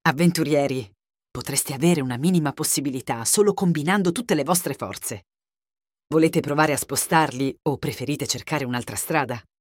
Avventurieri, potreste avere una minima possibilità solo combinando tutte le vostre forze. Volete provare a spostarli o preferite cercare un'altra strada?